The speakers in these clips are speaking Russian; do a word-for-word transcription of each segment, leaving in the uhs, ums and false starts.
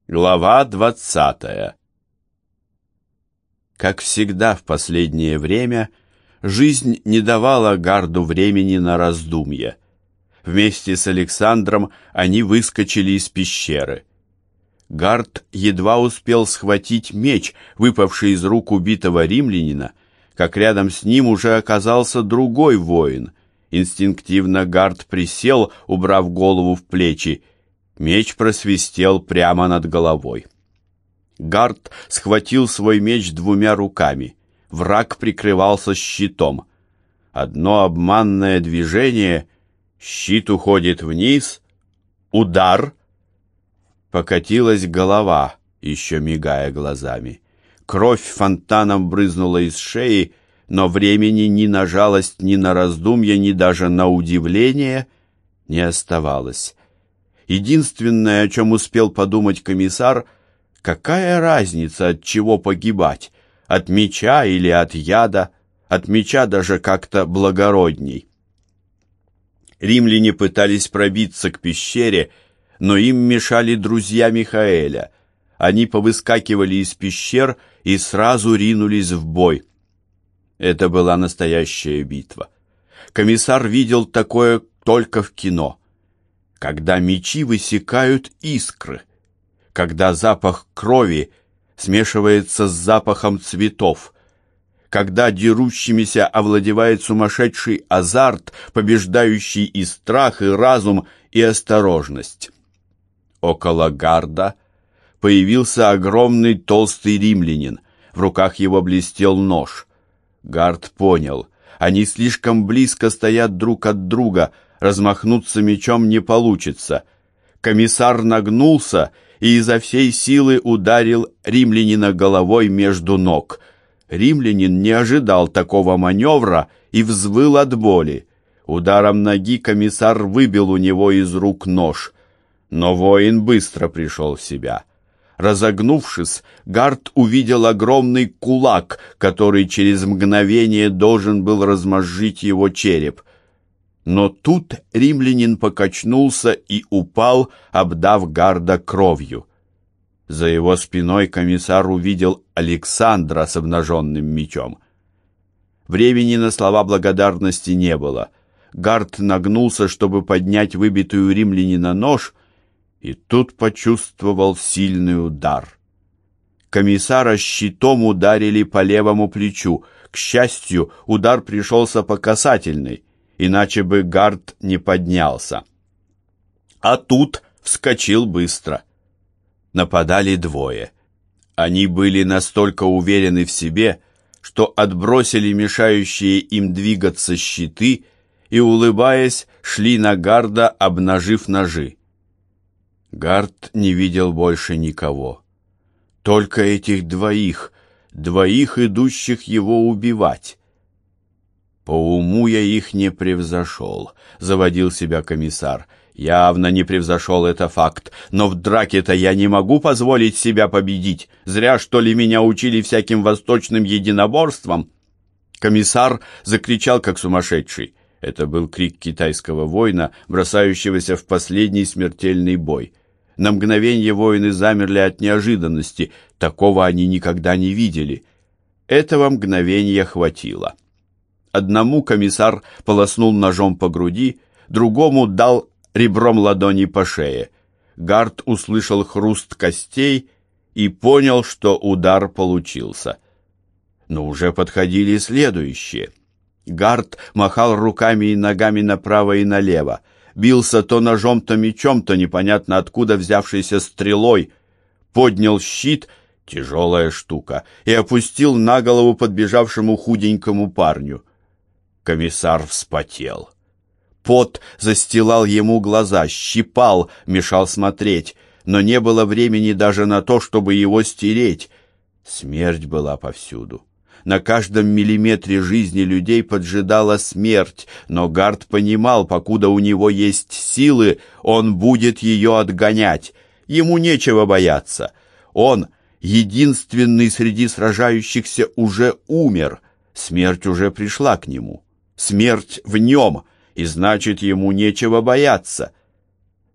Глава двадцатая. Как всегда в последнее время, жизнь не давала Гарду времени на раздумья. Вместе с Александром они выскочили из пещеры. Гард едва успел схватить меч, выпавший из рук убитого римлянина, как рядом с ним уже оказался другой воин. Инстинктивно Гард присел, убрав голову в плечи. Меч просвистел прямо над головой. Гард схватил свой меч двумя руками. Враг прикрывался щитом. Одно обманное движение, щит уходит вниз, удар. Покатилась голова, еще мигая глазами. Кровь фонтаном брызнула из шеи, но времени ни на жалость, ни на раздумья, ни даже на удивление не оставалось. Единственное, о чем успел подумать комиссар, какая разница, от чего погибать, от меча или от яда, от меча даже как-то благородней. Римляне пытались пробиться к пещере, но им мешали друзья Михаэля. Они повыскакивали из пещер и сразу ринулись в бой. Это была настоящая битва. Комиссар видел такое только в кино. Когда мечи высекают искры, когда запах крови смешивается с запахом цветов, когда дерущимися овладевает сумасшедший азарт, побеждающий и страх, и разум, и осторожность. Около Гарда появился огромный толстый римлянин. В руках его блестел нож. Гард понял, они слишком близко стоят друг от друга, размахнуться мечом не получится. Комиссар нагнулся и изо всей силы ударил римлянина головой между ног. Римлянин не ожидал такого маневра и взвыл от боли. Ударом ноги комиссар выбил у него из рук нож. Но воин быстро пришел в себя. Разогнувшись, Гард увидел огромный кулак, который через мгновение должен был размозжить его череп. Но тут римлянин покачнулся и упал, обдав Гарда кровью. За его спиной комиссар увидел Александра с обнаженным мечом. Времени на слова благодарности не было. Гард нагнулся, чтобы поднять выбитую римлянина нож, и тут почувствовал сильный удар. Комиссара щитом ударили по левому плечу. К счастью, удар пришелся по касательной, иначе бы Гард не поднялся. А тут вскочил быстро. Нападали двое. Они были настолько уверены в себе, что отбросили мешающие им двигаться щиты и, улыбаясь, шли на Гарда, обнажив ножи. Гард не видел больше никого. Только этих двоих, двоих, идущих его убивать. По уму я их не превзошел, заводил себя комиссар. Явно не превзошел, это факт, но в драке-то я не могу позволить себя победить. Зря, что ли, меня учили всяким восточным единоборствам. Комиссар закричал, как сумасшедший. Это был крик китайского воина, бросающегося в последний смертельный бой. На мгновение воины замерли от неожиданности, такого они никогда не видели. Этого мгновения хватило. Одному комиссар полоснул ножом по груди, другому дал ребром ладони по шее. Гард услышал хруст костей и понял, что удар получился. Но уже подходили следующие. Гард махал руками и ногами направо и налево, бился то ножом, то мечом, то непонятно откуда взявшейся стрелой, поднял щит, тяжелая штука, и опустил на голову подбежавшему худенькому парню. Комиссар вспотел. Пот застилал ему глаза, щипал, мешал смотреть, но не было времени даже на то, чтобы его стереть. Смерть была повсюду. На каждом миллиметре жизни людей поджидала смерть, но Гард понимал, покуда у него есть силы, он будет ее отгонять. Ему нечего бояться. Он, единственный среди сражающихся, уже умер. Смерть уже пришла к нему. Смерть в нем, и значит, ему нечего бояться.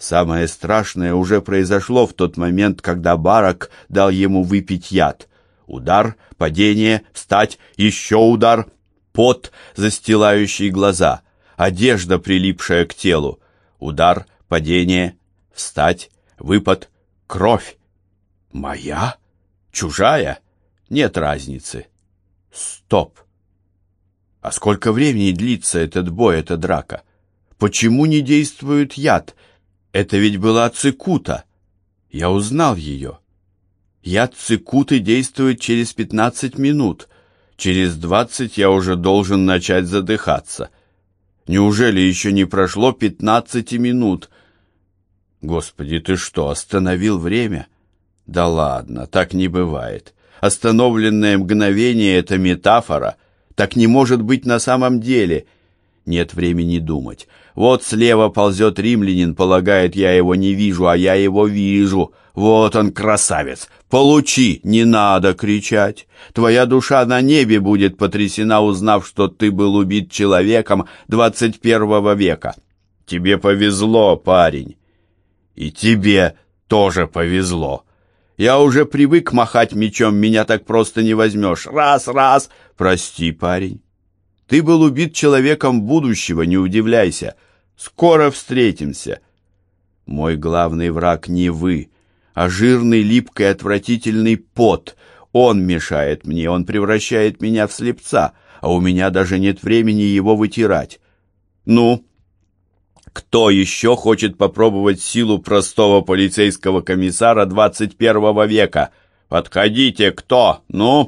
Самое страшное уже произошло в тот момент, когда Барак дал ему выпить яд. Удар, падение, встать, еще удар, пот, застилающий глаза, одежда, прилипшая к телу. Удар, падение, встать, выпад, кровь. Моя? Чужая? Нет разницы. Стоп. А сколько времени длится этот бой, эта драка? Почему не действует яд? Это ведь была цикута. Я узнал ее. Яд цикуты действует через пятнадцать минут. Через двадцать я уже должен начать задыхаться. Неужели еще не прошло пятнадцати минут? Господи, ты что, остановил время? Да ладно, так не бывает. Остановленное мгновение — это метафора. Так не может быть на самом деле. Нет времени думать. Вот слева ползет римлянин, полагает, я его не вижу, а я его вижу. Вот он, красавец. Получи, не надо кричать. Твоя душа на небе будет потрясена, узнав, что ты был убит человеком двадцать первого века. Тебе повезло, парень. И тебе тоже повезло. Я уже привык махать мечом, меня так просто не возьмешь. Раз, раз. Прости, парень. Ты был убит человеком будущего, не удивляйся. Скоро встретимся. Мой главный враг не вы, а жирный, липкий, отвратительный пот. Он мешает мне, он превращает меня в слепца, а у меня даже нет времени его вытирать. Ну, кто еще хочет попробовать силу простого полицейского комиссара двадцать первого века? Подходите, кто? Ну?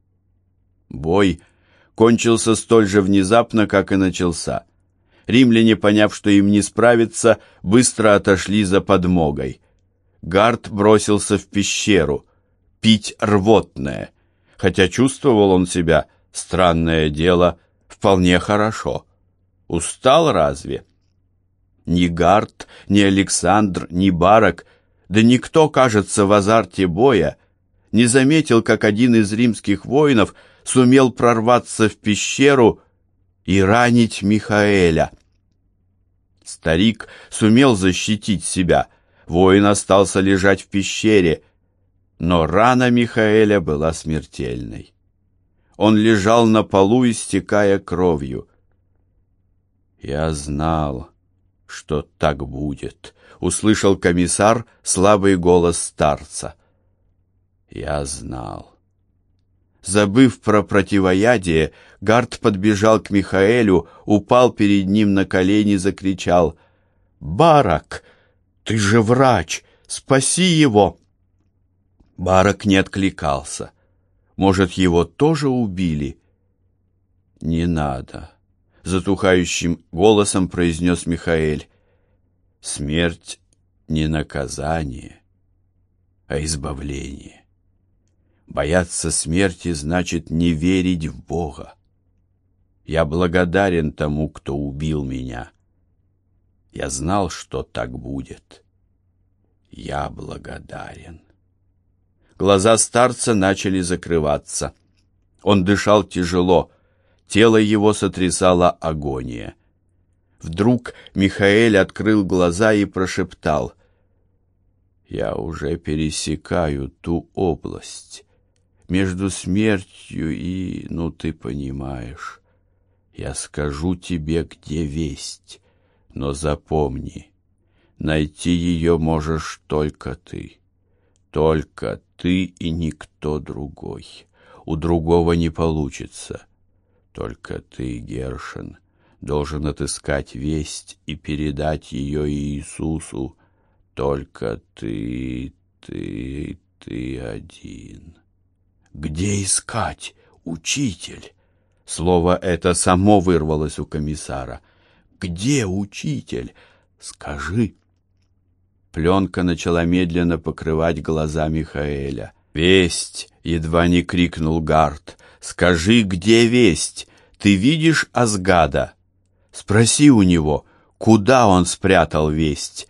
Бой кончился столь же внезапно, как и начался. Римляне, поняв, что им не справиться, быстро отошли за подмогой. Гард бросился в пещеру, пить рвотное, хотя чувствовал он себя, странное дело, вполне хорошо. Устал разве? Ни Гард, ни Александр, ни Барак, да никто, кажется, в азарте боя не заметил, как один из римских воинов сумел прорваться в пещеру и ранить Михаэля. Старик сумел защитить себя, воин остался лежать в пещере, но рана Михаэля была смертельной. Он лежал на полу, истекая кровью. «Я знал, что так будет», — услышал комиссар слабый голос старца. «Я знал». Забыв про противоядие, Гард подбежал к Михаэлю, упал перед ним на колени, закричал: «Барак, ты же врач! Спаси его!» Барак не откликался. Может, его тоже убили? «Не надо», — затухающим голосом произнес Михаэль. «Смерть не наказание, а избавление. Бояться смерти значит не верить в Бога. Я благодарен тому, кто убил меня. Я знал, что так будет. Я благодарен». Глаза старца начали закрываться. Он дышал тяжело, тело его сотрясала агония. Вдруг Михаэль открыл глаза и прошептал: «Я уже пересекаю ту область между смертью и, ну, ты понимаешь. Я скажу тебе, где весть, но запомни, найти ее можешь только ты. Только ты и никто другой. У другого не получится. Только ты, Гершен, должен отыскать весть и передать ее Иисусу. Только ты, ты, ты один». «Где искать, учитель?» Слово это само вырвалось у комиссара. «Где учитель? Скажи». Пленка начала медленно покрывать глаза Михаэля. «Весть!» — едва не крикнул Гард. «Скажи, где весть? Ты видишь Азгада? Спроси у него, куда он спрятал весть?»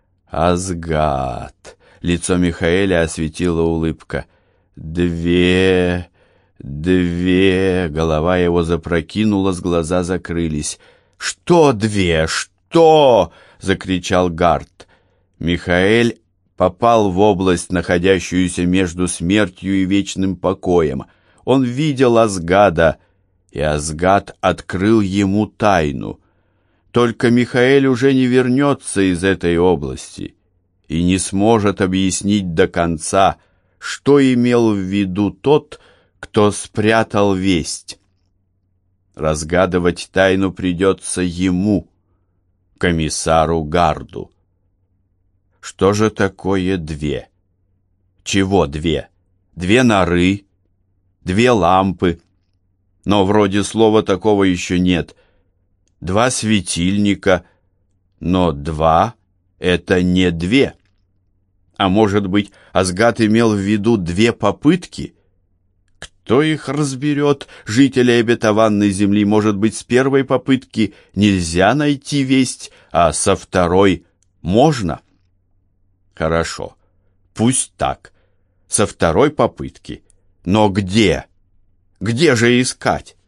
«Азгад!» — лицо Михаэля осветила улыбка. «Две... две...» Голова его запрокинулась, глаза закрылись. «Что две? Что?» — закричал Гард. Михаэль попал в область, находящуюся между смертью и вечным покоем. Он видел Азгада, и Азгад открыл ему тайну. Только Михаэль уже не вернется из этой области и не сможет объяснить до конца, что имел в виду тот, кто спрятал весть. Разгадывать тайну придется ему, комиссару Гарду. Что же такое две? Чего две? Две норы, две лампы. Но вроде слова такого еще нет. Два светильника, но два — это не две. А может быть, Азгад имел в виду две попытки? Кто их разберет, жителей обетованной земли? Может быть, с первой попытки нельзя найти весть, а со второй можно? Хорошо, пусть так, со второй попытки. Но где? Где же искать?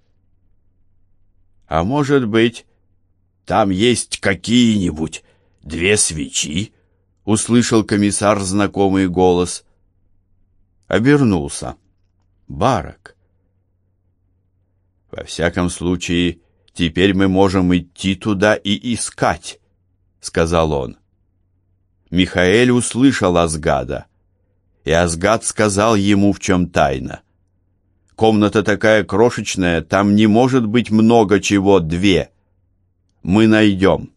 А может быть, там есть какие-нибудь две свечи? Услышал комиссар знакомый голос. Обернулся. Барак. Во всяком случае, теперь мы можем идти туда и искать, сказал он. Михаэль услышал Азгада, и Азгад сказал ему, в чем тайна. Комната такая крошечная, там не может быть много чего две. Мы найдем.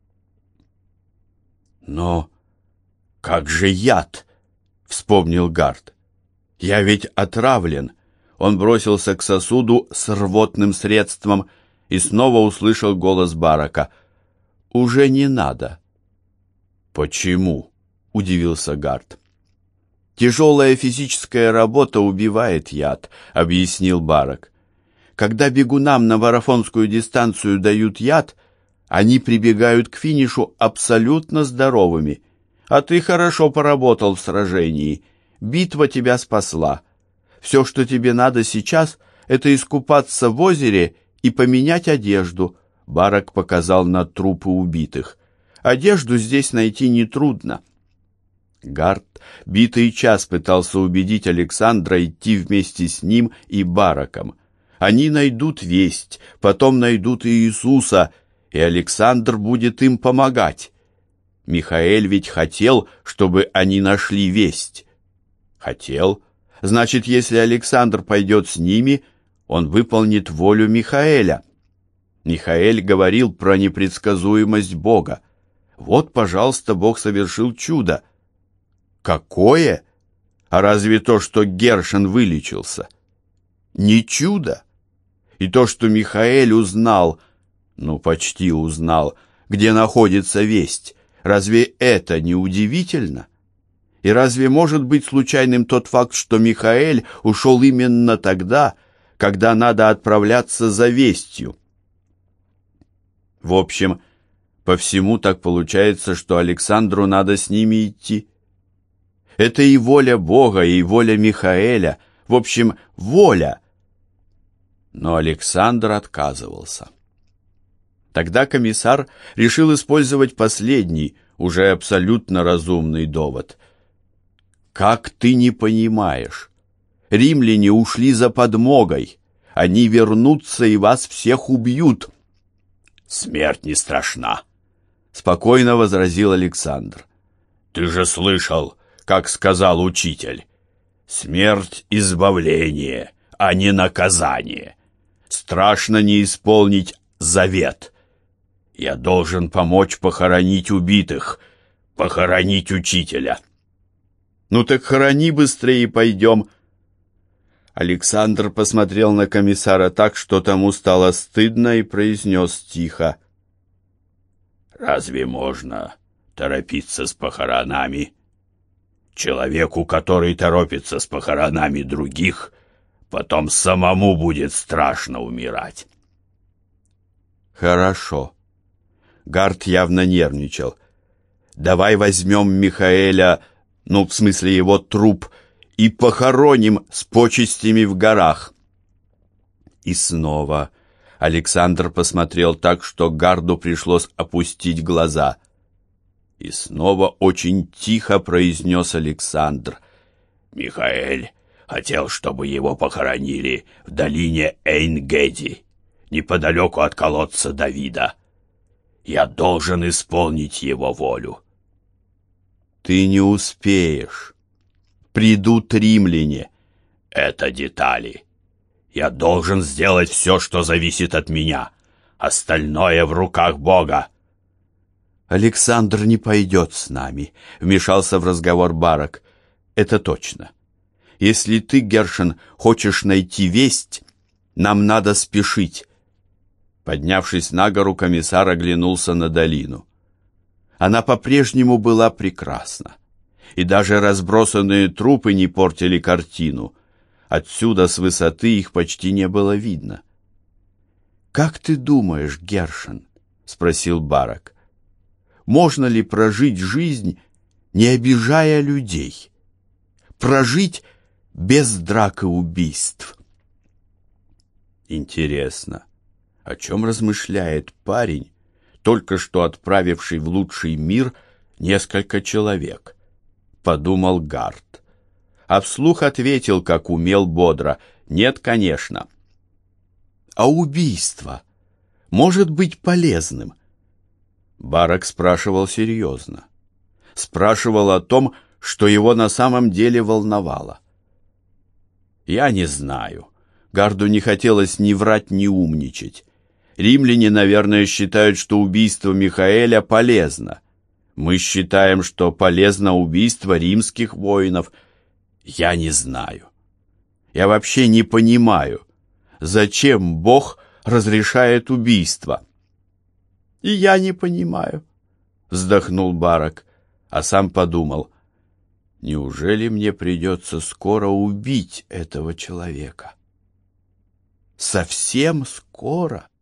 Но как же яд? Вспомнил Гард. Я ведь отравлен. Он бросился к сосуду с рвотным средством и снова услышал голос Барака. Уже не надо. Почему? Удивился Гард. Тяжелая физическая работа убивает яд, объяснил Барак. Когда бегунам на марафонскую дистанцию дают яд, они прибегают к финишу абсолютно здоровыми. А ты хорошо поработал в сражении. Битва тебя спасла. Все, что тебе надо сейчас, это искупаться в озере и поменять одежду. Барак показал на трупы убитых. Одежду здесь найти нетрудно. Гард битый час пытался убедить Александра идти вместе с ним и Бараком. Они найдут весть, потом найдут и Иисуса, и Александр будет им помогать. Михаэль ведь хотел, чтобы они нашли весть. Хотел. Значит, если Александр пойдет с ними, он выполнит волю Михаэля. Михаэль говорил про непредсказуемость Бога. Вот, пожалуйста, Бог совершил чудо. Какое? А разве то, что Гершен вылечился? Не чудо. И то, что Михаэль узнал, ну, почти узнал, где находится весть, разве это не удивительно? И разве может быть случайным тот факт, что Михаэль ушел именно тогда, когда надо отправляться за вестью? В общем, по всему так получается, что Александру надо с ними идти. Это и воля Бога, и воля Михаэля. В общем, воля. Но Александр отказывался. Тогда комиссар решил использовать последний, уже абсолютно разумный довод. «Как ты не понимаешь? Римляне ушли за подмогой. Они вернутся и вас всех убьют». «Смерть не страшна», — спокойно возразил Александр. «Ты же слышал, как сказал учитель. Смерть — избавление, а не наказание. Страшно не исполнить завет. Я должен помочь похоронить убитых, похоронить учителя». «Ну так хорони быстрее и пойдем». Александр посмотрел на комиссара так, что тому стало стыдно, и произнес тихо: «Разве можно торопиться с похоронами? Человеку, который торопится с похоронами других, потом самому будет страшно умирать». «Хорошо». Гард явно нервничал. «Давай возьмем Михаэля, ну, в смысле его труп, и похороним с почестями в горах». И снова Александр посмотрел так, что Гарду пришлось опустить глаза. И снова очень тихо произнес Александр: «Михаэль хотел, чтобы его похоронили в долине Эйн-Геди, неподалеку от колодца Давида. Я должен исполнить его волю». «Ты не успеешь. Придут римляне». «Это детали. Я должен сделать все, что зависит от меня. Остальное в руках Бога». «Александр не пойдет с нами», — вмешался в разговор Барак. «Это точно. Если ты, Гершен, хочешь найти весть, нам надо спешить». Поднявшись на гору, комиссар оглянулся на долину. Она по-прежнему была прекрасна, и даже разбросанные трупы не портили картину. Отсюда, с высоты, их почти не было видно. «Как ты думаешь, Гершен?» — спросил Барак. «Можно ли прожить жизнь, не обижая людей? Прожить без драк и убийств?» Интересно, о чем размышляет парень, только что отправивший в лучший мир несколько человек, подумал Гарт. А вслух ответил, как умел, бодро: «Нет, конечно». «А убийство может быть полезным?» Барак спрашивал серьезно. Спрашивал о том, что его на самом деле волновало. «Я не знаю». Гарду не хотелось ни врать, ни умничать. Римляне, наверное, считают, что убийство Михаэля полезно. Мы считаем, что полезно убийство римских воинов. Я не знаю. Я вообще не понимаю, зачем Бог разрешает убийство. «И я не понимаю», — вздохнул Барак, а сам подумал: неужели мне придется скоро убить этого человека? Совсем скоро?